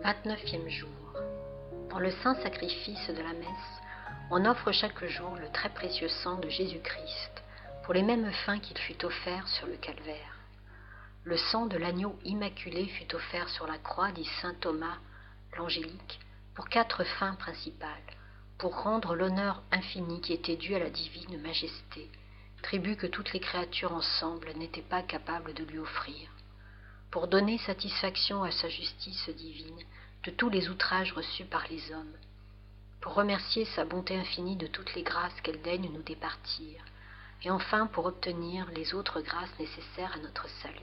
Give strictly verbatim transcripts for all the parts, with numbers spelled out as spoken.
vingt-neuvième jour. Dans le saint sacrifice de la messe, on offre chaque jour le très précieux sang de Jésus-Christ pour les mêmes fins qu'il fut offert sur le calvaire. Le sang de l'agneau immaculé fut offert sur la croix, dit saint Thomas l'angélique, pour quatre fins principales: pour rendre l'honneur infini qui était dû à la divine majesté, tribut que toutes les créatures ensemble n'étaient pas capables de lui offrir; pour donner satisfaction à sa justice divine de tous les outrages reçus par les hommes; pour remercier sa bonté infinie de toutes les grâces qu'elle daigne nous départir, et enfin pour obtenir les autres grâces nécessaires à notre salut.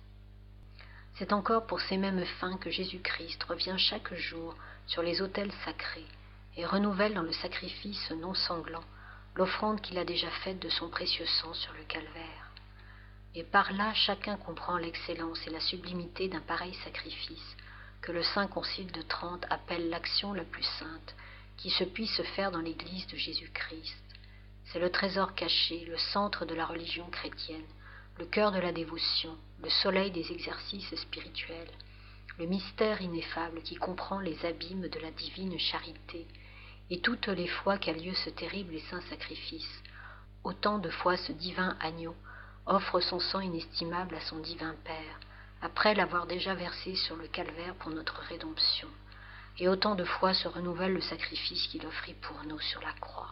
C'est encore pour ces mêmes fins que Jésus-Christ revient chaque jour sur les autels sacrés et renouvelle dans le sacrifice non sanglant l'offrande qu'il a déjà faite de son précieux sang sur le calvaire. Et par là chacun comprend l'excellence et la sublimité d'un pareil sacrifice, que le Saint Concile de Trente appelle l'action la plus sainte qui se puisse faire dans l'Église de Jésus-Christ. C'est le trésor caché, le centre de la religion chrétienne, le cœur de la dévotion, le soleil des exercices spirituels, le mystère ineffable qui comprend les abîmes de la divine charité, et toutes les fois qu'a lieu ce terrible et saint sacrifice, autant de fois ce divin agneau offre son sang inestimable à son divin Père, après l'avoir déjà versé sur le calvaire pour notre rédemption, et autant de fois se renouvelle le sacrifice qu'il offrit pour nous sur la croix.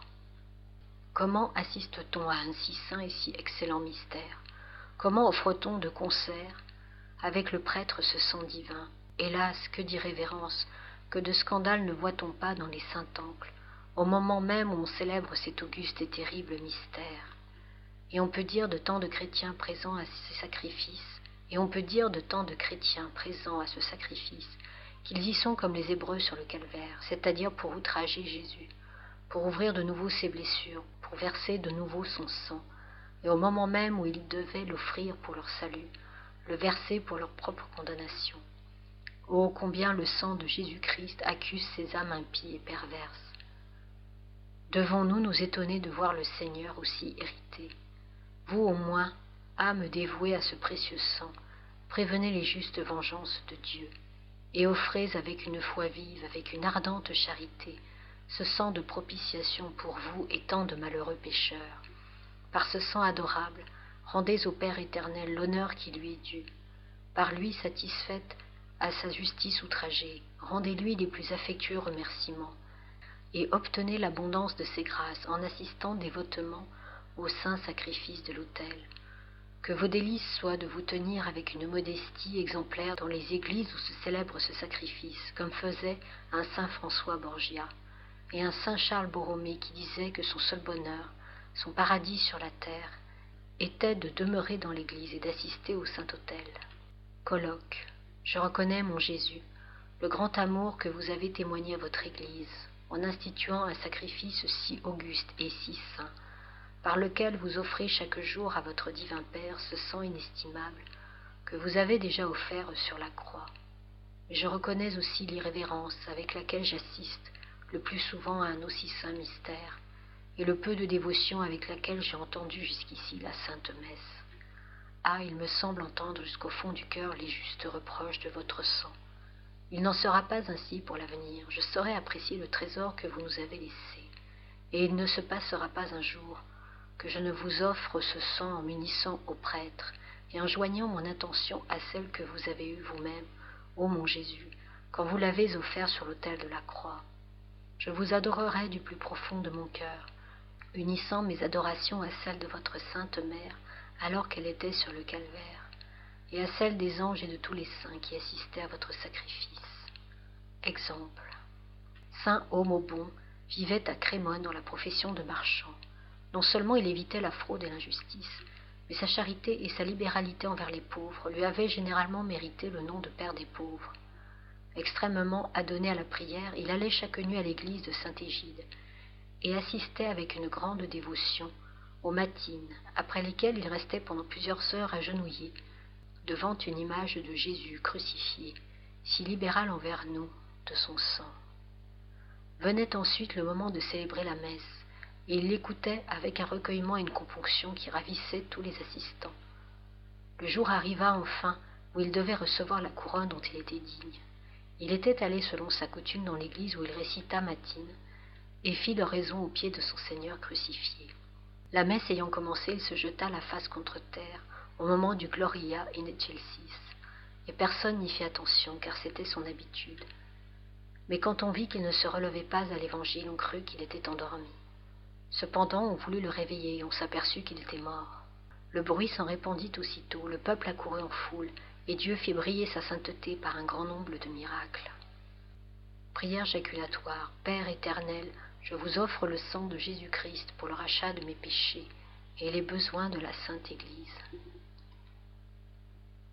Comment assiste-t-on à un si saint et si excellent mystère? Comment offre-t-on de concert avec le prêtre ce sang divin? Hélas, que d'irrévérence, que de scandale ne voit-on pas dans les saints temples, au moment même où on célèbre cet auguste et terrible mystère? Et on peut dire de tant de chrétiens présents à ces sacrifices, et on peut dire de tant de chrétiens présents à ce sacrifice, qu'ils y sont comme les Hébreux sur le calvaire, c'est-à-dire pour outrager Jésus, pour ouvrir de nouveau ses blessures, pour verser de nouveau son sang, et au moment même où ils devaient l'offrir pour leur salut, le verser pour leur propre condamnation. Oh, combien le sang de Jésus-Christ accuse ces âmes impies et perverses! Devons-nous nous étonner de voir le Seigneur aussi irrité? Vous au moins, âmes dévouées à ce précieux sang, prévenez les justes vengeances de Dieu, et offrez avec une foi vive, avec une ardente charité, ce sang de propitiation pour vous et tant de malheureux pécheurs. Par ce sang adorable, rendez au Père éternel l'honneur qui lui est dû. Par lui satisfaite à sa justice outragée, rendez-lui les plus affectueux remerciements, et obtenez l'abondance de ses grâces en assistant dévotement au saint sacrifice de l'autel. Que vos délices soient de vous tenir avec une modestie exemplaire dans les églises où se célèbre ce sacrifice, comme faisait un saint François Borgia, et un saint Charles Borromée qui disait que son seul bonheur, son paradis sur la terre, était de demeurer dans l'église et d'assister au Saint-Autel. Colloque. Je reconnais, mon Jésus, le grand amour que vous avez témoigné à votre Église, en instituant un sacrifice si auguste et si saint, par lequel vous offrez chaque jour à votre divin Père ce sang inestimable que vous avez déjà offert sur la croix. Mais je reconnais aussi l'irrévérence avec laquelle j'assiste le plus souvent à un aussi saint mystère, et le peu de dévotion avec laquelle j'ai entendu jusqu'ici la Sainte Messe. Ah, il me semble entendre jusqu'au fond du cœur les justes reproches de votre sang. Il n'en sera pas ainsi pour l'avenir, je saurai apprécier le trésor que vous nous avez laissé, et il ne se passera pas un jour que je ne vous offre ce sang en m'unissant au prêtre et en joignant mon intention à celle que vous avez eue vous-même, ô mon Jésus, quand vous l'avez offert sur l'autel de la croix. Je vous adorerai du plus profond de mon cœur, unissant mes adorations à celles de votre Sainte Mère alors qu'elle était sur le calvaire, et à celles des anges et de tous les saints qui assistaient à votre sacrifice. Exemple. Saint Homme-au-Bon vivait à Crémone dans la profession de marchand. Non seulement il évitait la fraude et l'injustice, mais sa charité et sa libéralité envers les pauvres lui avaient généralement mérité le nom de Père des pauvres. Extrêmement adonné à la prière, il allait chaque nuit à l'église de Saint-Égide et assistait avec une grande dévotion aux matines, après lesquelles il restait pendant plusieurs heures agenouillé devant une image de Jésus crucifié, si libéral envers nous de son sang. Venait ensuite le moment de célébrer la messe, et il l'écoutait avec un recueillement et une componction qui ravissaient tous les assistants. Le jour arriva enfin où il devait recevoir la couronne dont il était digne. Il était allé selon sa coutume dans l'église où il récita matine et fit l'oraison aux pieds de son Seigneur crucifié. La messe ayant commencé, il se jeta la face contre terre au moment du Gloria in excelsis, et personne n'y fit attention car c'était son habitude. Mais quand on vit qu'il ne se relevait pas à l'évangile, on crut qu'il était endormi. Cependant, on voulut le réveiller et on s'aperçut qu'il était mort. Le bruit s'en répandit aussitôt, le peuple accourut en foule, et Dieu fit briller sa sainteté par un grand nombre de miracles. Prière jaculatoire. Père éternel, je vous offre le sang de Jésus-Christ pour le rachat de mes péchés et les besoins de la Sainte Église.